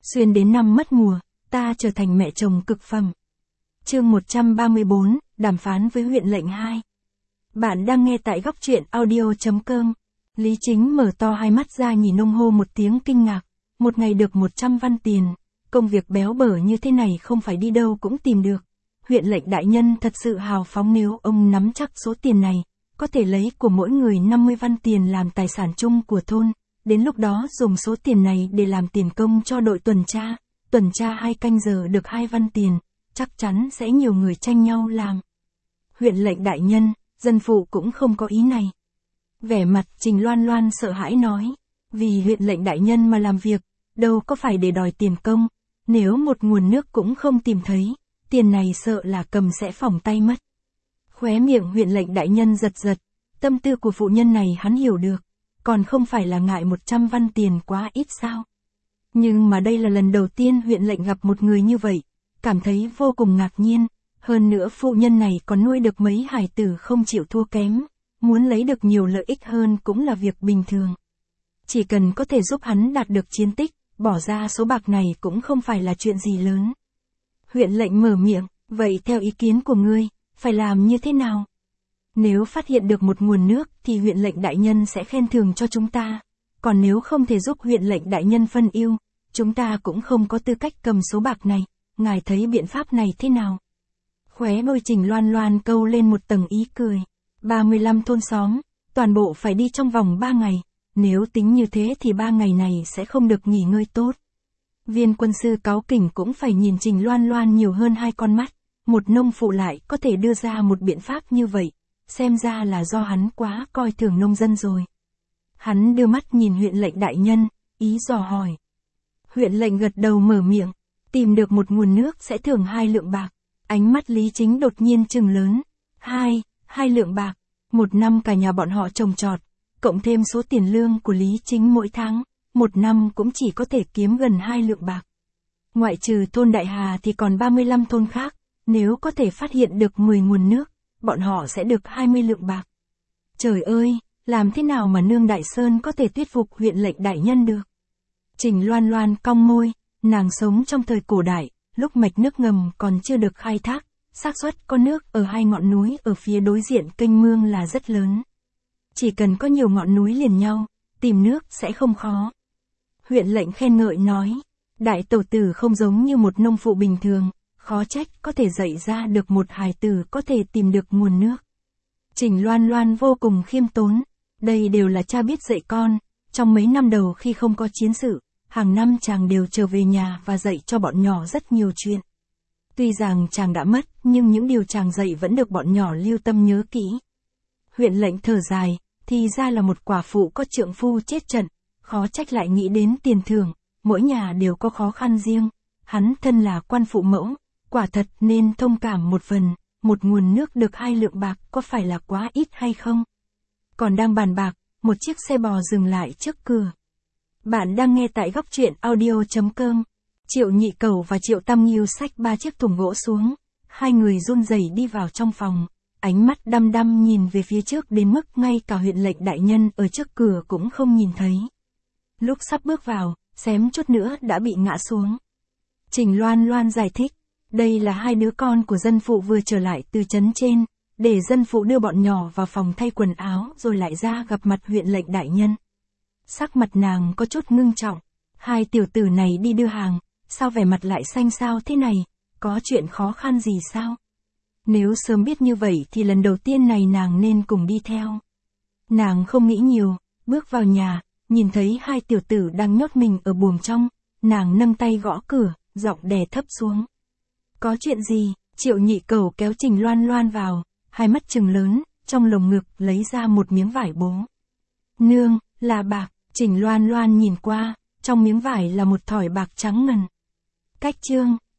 Xuyên đến năm mất mùa, ta trở thành mẹ chồng cực phẩm. Chương 134, đàm phán với huyện lệnh 2. Bạn đang nghe tại góc truyện audio.com. Lý Chính mở to hai mắt ra nhìn ông hô một tiếng kinh ngạc. Một ngày được 100 văn tiền, công việc béo bở như thế này không phải đi đâu cũng tìm được. Huyện lệnh đại nhân thật sự hào phóng, nếu ông nắm chắc số tiền này, có thể lấy của mỗi người 50 văn tiền làm tài sản chung của thôn. Đến lúc đó dùng số tiền này để làm tiền công cho đội tuần tra 2 canh giờ được 2 văn tiền, chắc chắn sẽ nhiều người tranh nhau làm. Huyện lệnh đại nhân, dân phụ cũng không có ý này. Vẻ mặt Trình Loan Loan sợ hãi nói, vì huyện lệnh đại nhân mà làm việc, đâu có phải để đòi tiền công, nếu một nguồn nước cũng không tìm thấy, tiền này sợ là cầm sẽ phỏng tay mất. Khóe miệng huyện lệnh đại nhân giật giật, tâm tư của phụ nhân này hắn hiểu được, còn không phải là ngại 100 văn tiền quá ít sao. Nhưng mà đây là lần đầu tiên huyện lệnh gặp một người như vậy, cảm thấy vô cùng ngạc nhiên, hơn nữa phụ nhân này còn nuôi được mấy hài tử không chịu thua kém, muốn lấy được nhiều lợi ích hơn cũng là việc bình thường. Chỉ cần có thể giúp hắn đạt được chiến tích, bỏ ra số bạc này cũng không phải là chuyện gì lớn. Huyện lệnh mở miệng, vậy theo ý kiến của ngươi, phải làm như thế nào? Nếu phát hiện được một nguồn nước thì huyện lệnh đại nhân sẽ khen thưởng cho chúng ta, còn nếu không thể giúp huyện lệnh đại nhân phân ưu, chúng ta cũng không có tư cách cầm số bạc này, ngài thấy biện pháp này thế nào? Khóe môi Trình Loan Loan câu lên một tầng ý cười. 35 thôn xóm, toàn bộ phải đi trong vòng 3 ngày, nếu tính như thế thì 3 ngày này sẽ không được nghỉ ngơi tốt. Viên quân sư cáu kỉnh cũng phải nhìn Trình Loan Loan nhiều hơn 2 con mắt, một nông phụ lại có thể đưa ra một biện pháp như vậy, xem ra là do hắn quá coi thường nông dân rồi. Hắn đưa mắt nhìn huyện lệnh đại nhân, ý dò hỏi. Huyện lệnh gật đầu mở miệng, tìm được một nguồn nước sẽ thưởng 2 lượng bạc. Ánh mắt Lý Chính đột nhiên trừng lớn. 2 lượng bạc, 1 năm cả nhà bọn họ trồng trọt, cộng thêm số tiền lương của Lý Chính mỗi tháng, 1 năm cũng chỉ có thể kiếm gần 2 lượng bạc. Ngoại trừ thôn Đại Hà thì còn 35 thôn khác, nếu có thể phát hiện được 10 nguồn nước, bọn họ sẽ được 20 lượng bạc. Trời ơi, làm thế nào mà nương Đại Sơn có thể thuyết phục huyện lệnh đại nhân được? Trình Loan Loan cong môi, nàng sống trong thời cổ đại, lúc mạch nước ngầm còn chưa được khai thác, xác suất có nước ở 2 ngọn núi ở phía đối diện kênh mương là rất lớn. Chỉ cần có nhiều ngọn núi liền nhau, tìm nước sẽ không khó. Huyện lệnh khen ngợi nói, đại tẩu tử không giống như một nông phụ bình thường, khó trách có thể dạy ra được một hài tử có thể tìm được nguồn nước. Trình Loan Loan vô cùng khiêm tốn, đây đều là cha biết dạy con, trong mấy năm đầu khi không có chiến sự, hàng năm chàng đều trở về nhà và dạy cho bọn nhỏ rất nhiều chuyện. Tuy rằng chàng đã mất, nhưng những điều chàng dạy vẫn được bọn nhỏ lưu tâm nhớ kỹ. Huyện lệnh thở dài, thì ra là một quả phụ có trượng phu chết trận, khó trách lại nghĩ đến tiền thưởng, mỗi nhà đều có khó khăn riêng, hắn thân là quan phụ mẫu, quả thật nên thông cảm một phần, một nguồn nước được 2 lượng bạc có phải là quá ít hay không? Còn đang bàn bạc, một chiếc xe bò dừng lại trước cửa. Bạn đang nghe tại góc truyện audio.com. Triệu Nhị Cẩu và Triệu Tam Nghiêu xách 3 chiếc thùng gỗ xuống, 2 người run rẩy đi vào trong phòng, ánh mắt đăm đăm nhìn về phía trước đến mức ngay cả huyện lệnh đại nhân ở trước cửa cũng không nhìn thấy. Lúc sắp bước vào, xém chút nữa đã bị ngã xuống. Trình Loan Loan giải thích, đây là 2 đứa con của dân phụ vừa trở lại từ trấn trên, để dân phụ đưa bọn nhỏ vào phòng thay quần áo rồi lại ra gặp mặt huyện lệnh đại nhân. Sắc mặt nàng có chút ngưng trọng, 2 tiểu tử này đi đưa hàng, sao vẻ mặt lại xanh xao thế này, có chuyện khó khăn gì sao? Nếu sớm biết như vậy thì lần đầu tiên này nàng nên cùng đi theo. Nàng không nghĩ nhiều, bước vào nhà, nhìn thấy 2 tiểu tử đang nhốt mình ở buồng trong, nàng nâng tay gõ cửa, giọng đè thấp xuống. Có chuyện gì? Triệu Nhị Cẩu kéo Trình Loan Loan vào, hai mắt trừng lớn, trong lồng ngực lấy ra một miếng vải bố. Nương, là bạc. Trình Loan Loan nhìn qua, trong miếng vải là một thỏi bạc trắng ngần. Cách chương